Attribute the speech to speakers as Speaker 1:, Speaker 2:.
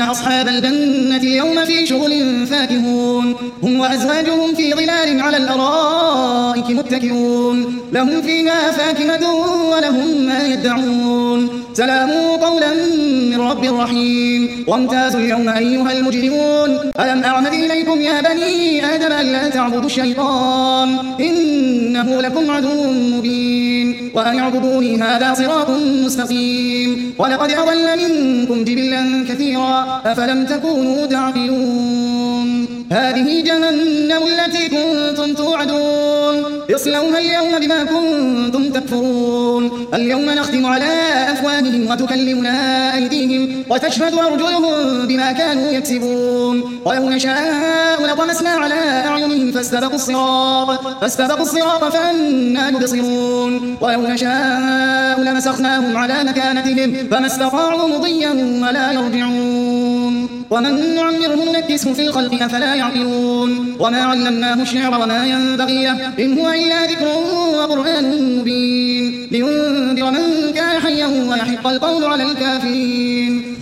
Speaker 1: إن أصحاب الجنة اليوم في شغل فاكهون هم وأزواجهم في ظلال على الأرائك متكئون لهم فيها فاكهة ولهم ما يدعون سلام قولا من رب رحيم وامتازوا اليوم أيها المجرمون ألم أعهد إليكم يا بني آدم ألا تعبدوا الشيطان إنه لكم عدو مبين وأن اعبدوني هذا صراط مستقيم ولقد أضل منكم جبلا كثيرا أفلم تكونوا تعقلون هذه جهنم التي كنتم توعدون اصلوها اليوم بما كنتم تكفرون اليوم نختم على أفواههم وتكلمنا أيديهم وتشهد أرجلهم بما كانوا يكسبون ولو نشاء لطمسنا على أعينهم فاستبقوا الصراط فأنى يبصرون ولو نشاء لمسخناهم على مكانتهم فما استطاعوا مضيا ولا يرجعون ومن نعمره نكسه في الخلق أفلا يعقلون وما علمناه الشعر وما ينبغي له إن هو إلا ذكر وقرآن مبين لينذر من كان حيا ويحق القول على الكافرين